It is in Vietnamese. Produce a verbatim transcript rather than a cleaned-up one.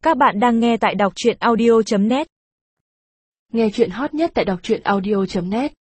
Các bạn đang nghe tại đọc truyện audio chấm net. Nghe chuyện hot nhất tại đọc truyện audio chấm net